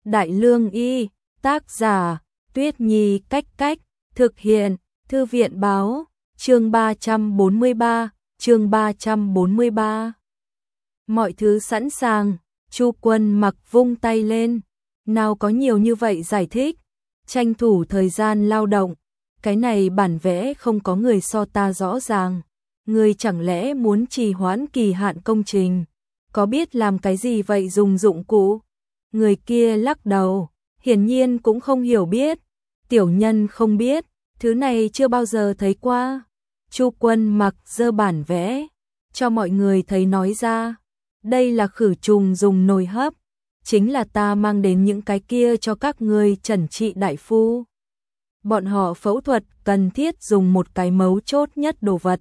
Đại Lương Y, tác giả, Tuyết Nhi Cách Cách, thực hiện, Thư viện Báo, chương 343. Mọi thứ sẵn sàng, Chu Quân Mặc vung tay lên, nào có nhiều như vậy giải thích, tranh thủ thời gian lao động, cái này bản vẽ không có người so ta rõ ràng, người chẳng lẽ muốn trì hoãn kỳ hạn công trình, có biết làm cái gì vậy dùng dụng cụ? Người kia lắc đầu, hiển nhiên cũng không hiểu biết, tiểu nhân không biết, thứ này chưa bao giờ thấy qua. Chu Quân Mặc giơ bản vẽ, cho mọi người thấy nói ra, đây là khử trùng dùng nồi hấp, chính là ta mang đến những cái kia cho các ngươi trần trị đại phu. Bọn họ phẫu thuật cần thiết dùng một cái mấu chốt nhất đồ vật.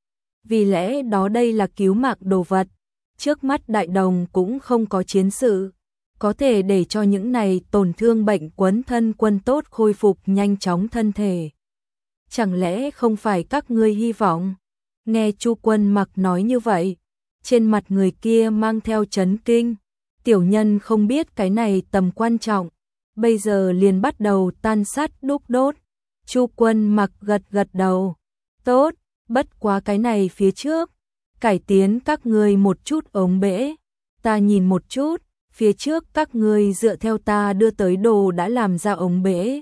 Vì lẽ đó đây là cứu mạng đồ vật, trước mắt đại đồng cũng không có chiến sự, có thể để cho những này tổn thương bệnh quấn thân quân tốt khôi phục nhanh chóng thân thể. Chẳng lẽ không phải các ngươi hy vọng? Nghe Chu Quân Mặc nói như vậy, trên mặt người kia mang theo chấn kinh, tiểu nhân không biết cái này tầm quan trọng, bây giờ liền bắt đầu tan sát đúc đốt. Chu Quân Mặc gật gật đầu, tốt, bất quá cái này phía trước, cải tiến các ngươi một chút ống bể, ta nhìn một chút, phía trước các ngươi dựa theo ta đưa tới đồ đã làm ra ống bể.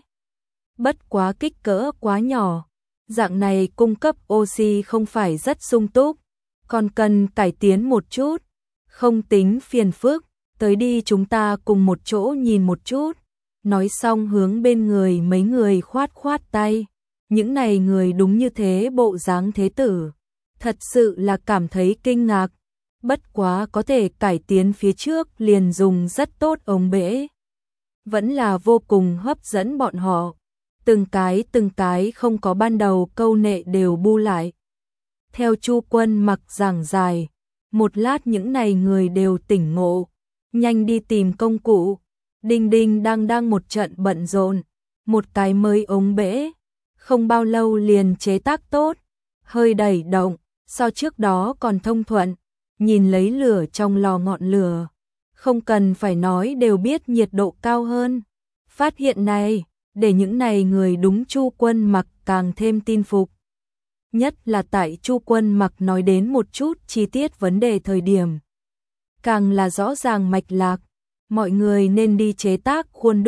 Bất quá kích cỡ quá nhỏ, dạng này cung cấp oxy không phải rất sung túc, còn cần cải tiến một chút, không tính phiền phức, tới đi chúng ta cùng một chỗ nhìn một chút. Nói xong hướng bên người mấy người khoát khoát tay, những này người đúng như thế bộ dáng thế tử, thật sự là cảm thấy kinh ngạc, bất quá có thể cải tiến phía trước liền dùng rất tốt ống bể. Vẫn là vô cùng hấp dẫn bọn họ, từng cái không có ban đầu câu nệ đều bu lại. Theo Chu Quân Mặc giảng dài, một lát những này người đều tỉnh ngộ, nhanh đi tìm công cụ. Đinh đinh đang một trận bận rộn, một cái mới ống bể, không bao lâu liền chế tác tốt, hơi đẩy động, so trước đó còn thông thuận, nhìn lấy lửa trong lò ngọn lửa, không cần phải nói đều biết nhiệt độ cao hơn. Phát hiện này, để những này người đúng Chu Quân Mặc càng thêm tin phục. Nhất là tại Chu Quân Mặc nói đến một chút chi tiết vấn đề thời điểm, càng là rõ ràng mạch lạc. Mọi người nên đi chế tác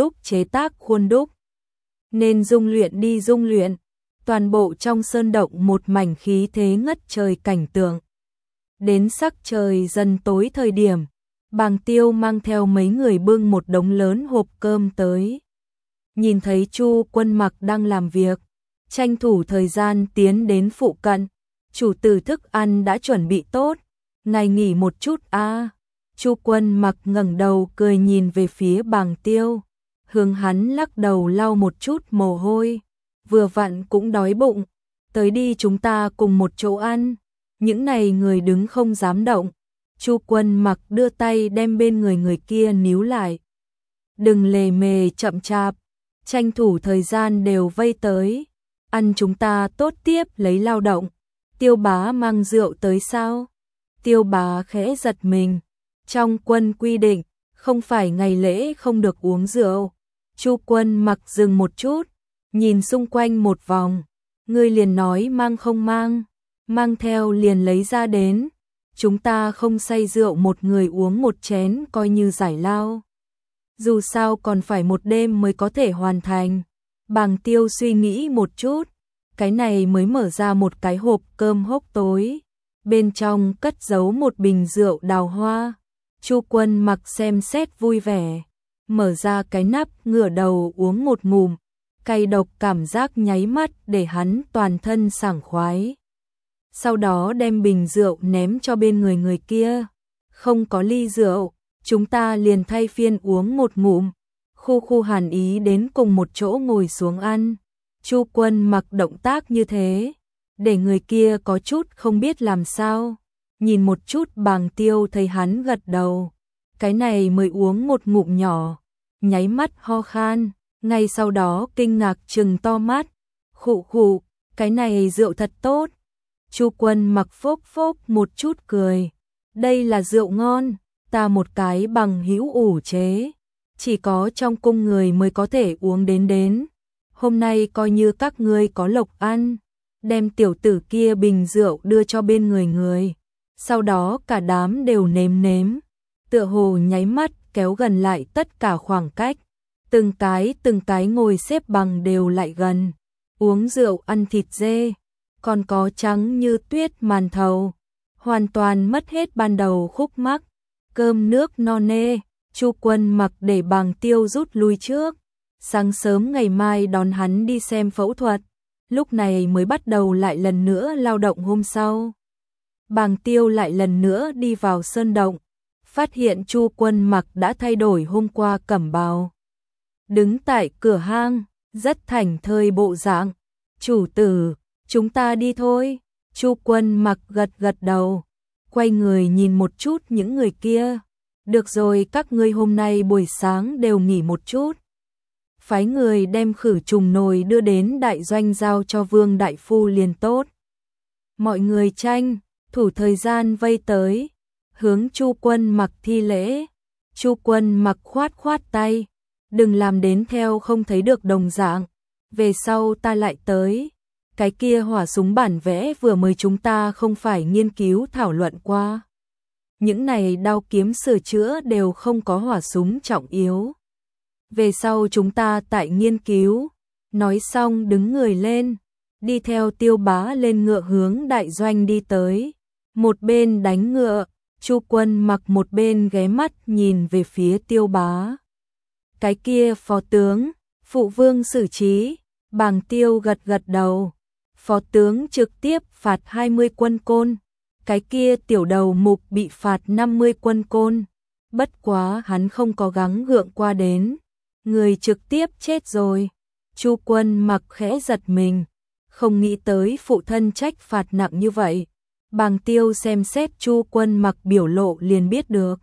khuôn đúc, nên dung luyện đi dung luyện, toàn bộ trong sơn động một mảnh khí thế ngất trời cảnh tượng. Đến sắc trời dần tối thời điểm, Bàng Tiêu mang theo mấy người bưng một đống lớn hộp cơm tới. Nhìn thấy Chu Quân Mặc đang làm việc, tranh thủ thời gian tiến đến phụ cận, chủ tử thức ăn đã chuẩn bị tốt, ngài nghỉ một chút a. Chu Quân Mặc ngẩng đầu cười nhìn về phía Bàng Tiêu, hướng hắn lắc đầu lau một chút mồ hôi, vừa vặn cũng đói bụng, tới đi chúng ta cùng một chỗ ăn. Những này người đứng không dám động, Chu Quân Mặc đưa tay đem bên người kia níu lại. Đừng lề mề chậm chạp, tranh thủ thời gian đều vây tới, ăn chúng ta tốt tiếp lấy lao động. Tiêu Bá mang rượu tới sao? Tiêu Bá khẽ giật mình. Trong quân quy định, không phải ngày lễ không được uống rượu. Chu Quân Mặc dừng một chút, nhìn xung quanh một vòng, ngươi liền nói mang không mang, mang theo liền lấy ra đến, chúng ta không say rượu một người uống một chén coi như giải lao. Dù sao còn phải một đêm mới có thể hoàn thành. Bàng Tiêu suy nghĩ một chút, cái này mới mở ra một cái hộp cơm hốc tối, bên trong cất giấu một bình rượu đào hoa. Chu Quân Mặc xem xét vui vẻ, mở ra cái nắp ngửa đầu uống một ngụm, cay độc cảm giác nháy mắt để hắn toàn thân sảng khoái. Sau đó đem bình rượu ném cho bên người kia, không có ly rượu, chúng ta liền thay phiên uống một ngụm, khu hàn ý đến cùng một chỗ ngồi xuống ăn. Chu Quân Mặc động tác như thế, để người kia có chút không biết làm sao. Nhìn một chút Bàng Tiêu thấy hắn gật đầu, cái này mới uống một ngụm nhỏ, nháy mắt ho khan, ngay sau đó kinh ngạc trừng to mắt, khụ, cái này rượu thật tốt. Chu Quân Mặc phốc một chút cười, đây là rượu ngon, ta một cái bằng hữu ủ chế, chỉ có trong cung người mới có thể uống đến. Hôm nay coi như các ngươi có lộc ăn, đem tiểu tử kia bình rượu đưa cho bên người. Sau đó cả đám đều nếm, tựa hồ nháy mắt kéo gần lại tất cả khoảng cách, từng cái ngồi xếp bằng đều lại gần, uống rượu ăn thịt dê, còn có trắng như tuyết màn thầu, hoàn toàn mất hết ban đầu khúc mắc, cơm nước no nê. Chu Quân Mặc để Bàng Tiêu rút lui trước, sáng sớm ngày mai đón hắn đi xem phẫu thuật, lúc này mới bắt đầu lại lần nữa lao động hôm sau. Bàng Tiêu lại lần nữa đi vào sơn động, phát hiện Chu Quân Mặc đã thay đổi hôm qua cẩm bào. Đứng tại cửa hang, rất thảnh thơi bộ dạng. Chủ tử, chúng ta đi thôi. Chu Quân Mặc gật đầu, quay người nhìn một chút những người kia. Được rồi, các ngươi hôm nay buổi sáng đều nghỉ một chút. Phái người đem khử trùng nồi đưa đến đại doanh giao cho Vương đại phu liền tốt. Mọi người tranh thủ thời gian vây tới, hướng Chu Quân Mặc thi lễ. Chu Quân Mặc khoát tay, đừng làm đến theo không thấy được đồng dạng, về sau ta lại tới. Cái kia hỏa súng bản vẽ vừa mới chúng ta không phải nghiên cứu thảo luận qua. Những này đao kiếm sửa chữa đều không có hỏa súng trọng yếu. Về sau chúng ta tại nghiên cứu. Nói xong đứng người lên, đi theo Tiêu Bá lên ngựa hướng đại doanh đi tới. Một bên đánh ngựa, Chu Quân Mặc một bên ghé mắt nhìn về phía Tiêu Bá. Cái kia phó tướng, phụ vương xử trí. Bàng Tiêu gật đầu. Phó tướng trực tiếp phạt 20 quân côn. Cái kia tiểu đầu mục bị phạt 50 quân côn. Bất quá hắn không có gắng gượng qua đến. Người trực tiếp chết rồi. Chu Quân Mặc khẽ giật mình. Không nghĩ tới phụ thân trách phạt nặng như vậy. Bàng Tiêu xem xét Chu Quân Mặc biểu lộ liền biết được.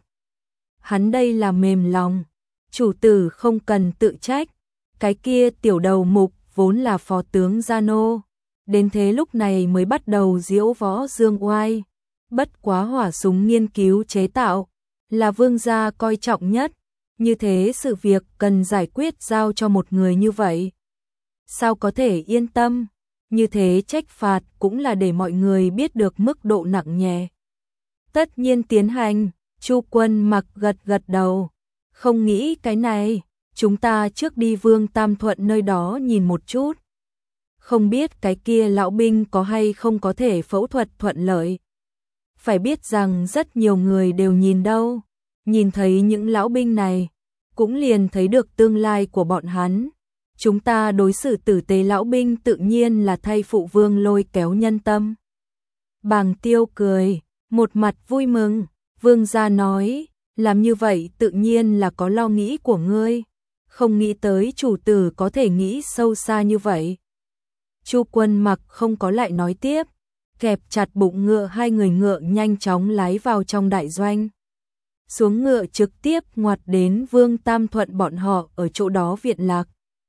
Hắn đây là mềm lòng. Chủ tử không cần tự trách. Cái kia tiểu đầu mục vốn là phó tướng gia nô. Đến thế lúc này mới bắt đầu diễu võ dương oai. Bất quá hỏa súng nghiên cứu chế tạo là vương gia coi trọng nhất. Như thế sự việc cần giải quyết giao cho một người như vậy. Sao có thể yên tâm? Như thế trách phạt cũng là để mọi người biết được mức độ nặng nhẹ. Tất nhiên tiến hành. Chu Quân Mặc gật đầu. Không nghĩ cái này, chúng ta trước đi Vương Tam Thuận nơi đó nhìn một chút. Không biết cái kia lão binh có hay không có thể phẫu thuật thuận lợi. Phải biết rằng rất nhiều người đều nhìn đâu. Nhìn thấy những lão binh này, cũng liền thấy được tương lai của bọn hắn. Chúng ta đối xử tử tế lão binh tự nhiên là thay phụ vương lôi kéo nhân tâm. Bàng Tiêu cười, một mặt vui mừng. Vương gia nói, làm như vậy tự nhiên là có lo nghĩ của ngươi. Không nghĩ tới chủ tử có thể nghĩ sâu xa như vậy. Chu Quân Mặc không có lại nói tiếp, kẹp chặt bụng ngựa, hai người ngựa nhanh chóng lái vào trong đại doanh. Xuống ngựa trực tiếp ngoặt đến Vương Tam Thuận bọn họ ở chỗ đó viện lạc.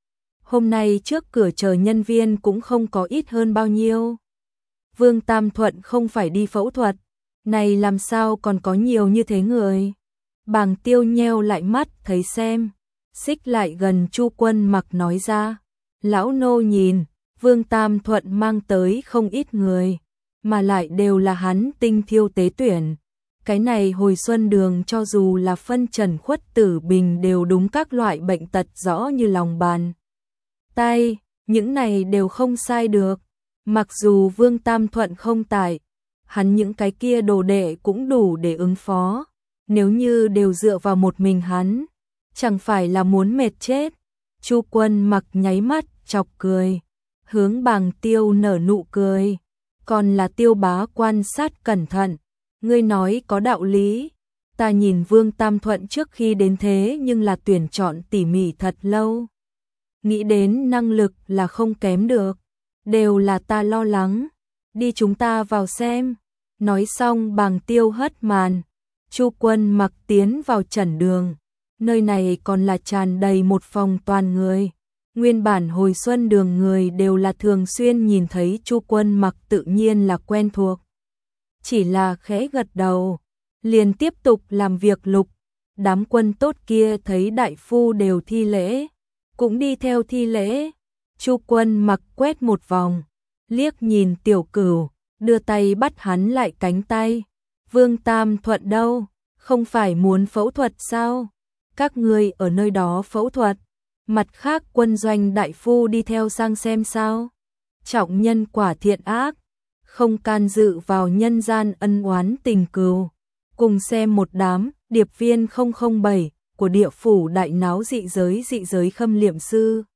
Hôm nay trước cửa chờ nhân viên cũng không có ít hơn bao nhiêu. Vương Tam Thuận không phải đi phẫu thuật, này làm sao còn có nhiều như thế người. Bàng Tiêu nheo lại mắt thấy xem, xích lại gần Chu Quân Mặc nói ra. Lão nô nhìn, Vương Tam Thuận mang tới không ít người, mà lại đều là hắn tinh thiêu tế tuyển. Cái này hồi xuân đường cho dù là phân trần khuất tử bình đều đúng các loại bệnh tật rõ như lòng bàn tay, những này đều không sai được. Mặc dù Vương Tam Thuận không tại, hắn những cái kia đồ đệ cũng đủ để ứng phó. Nếu như đều dựa vào một mình hắn, chẳng phải là muốn mệt chết. Chu Quân Mặc nháy mắt chọc cười, hướng Bàng Tiêu nở nụ cười. Còn là Tiêu Bá quan sát cẩn thận, ngươi nói có đạo lý. Ta nhìn Vương Tam Thuận trước khi đến thế nhưng là tuyển chọn tỉ mỉ thật lâu. Nghĩ đến năng lực là không kém được, đều là ta lo lắng. Đi chúng ta vào xem. Nói xong Bàng Tiêu hất màn, Chu Quân Mặc tiến vào trần đường. Nơi này còn là tràn đầy một phòng toàn người. Nguyên bản hồi xuân đường người đều là thường xuyên nhìn thấy Chu Quân Mặc tự nhiên là quen thuộc. Chỉ là khẽ gật đầu, liền tiếp tục làm việc lục. Đám quân tốt kia thấy đại phu đều thi lễ, cũng đi theo thi lễ. Chu Quân Mặc quét một vòng, liếc nhìn Tiểu Cửu, đưa tay bắt hắn lại cánh tay. Vương Tam Thuận đâu? Không phải muốn phẫu thuật sao? Các ngươi ở nơi đó phẫu thuật, mặt khác quân doanh đại phu đi theo sang xem sao? Trọng nhân quả thiện ác, không can dự vào nhân gian ân oán tình cừu. Cùng xem một đám điệp viên 007 của địa phủ đại náo dị giới khâm liệm sư.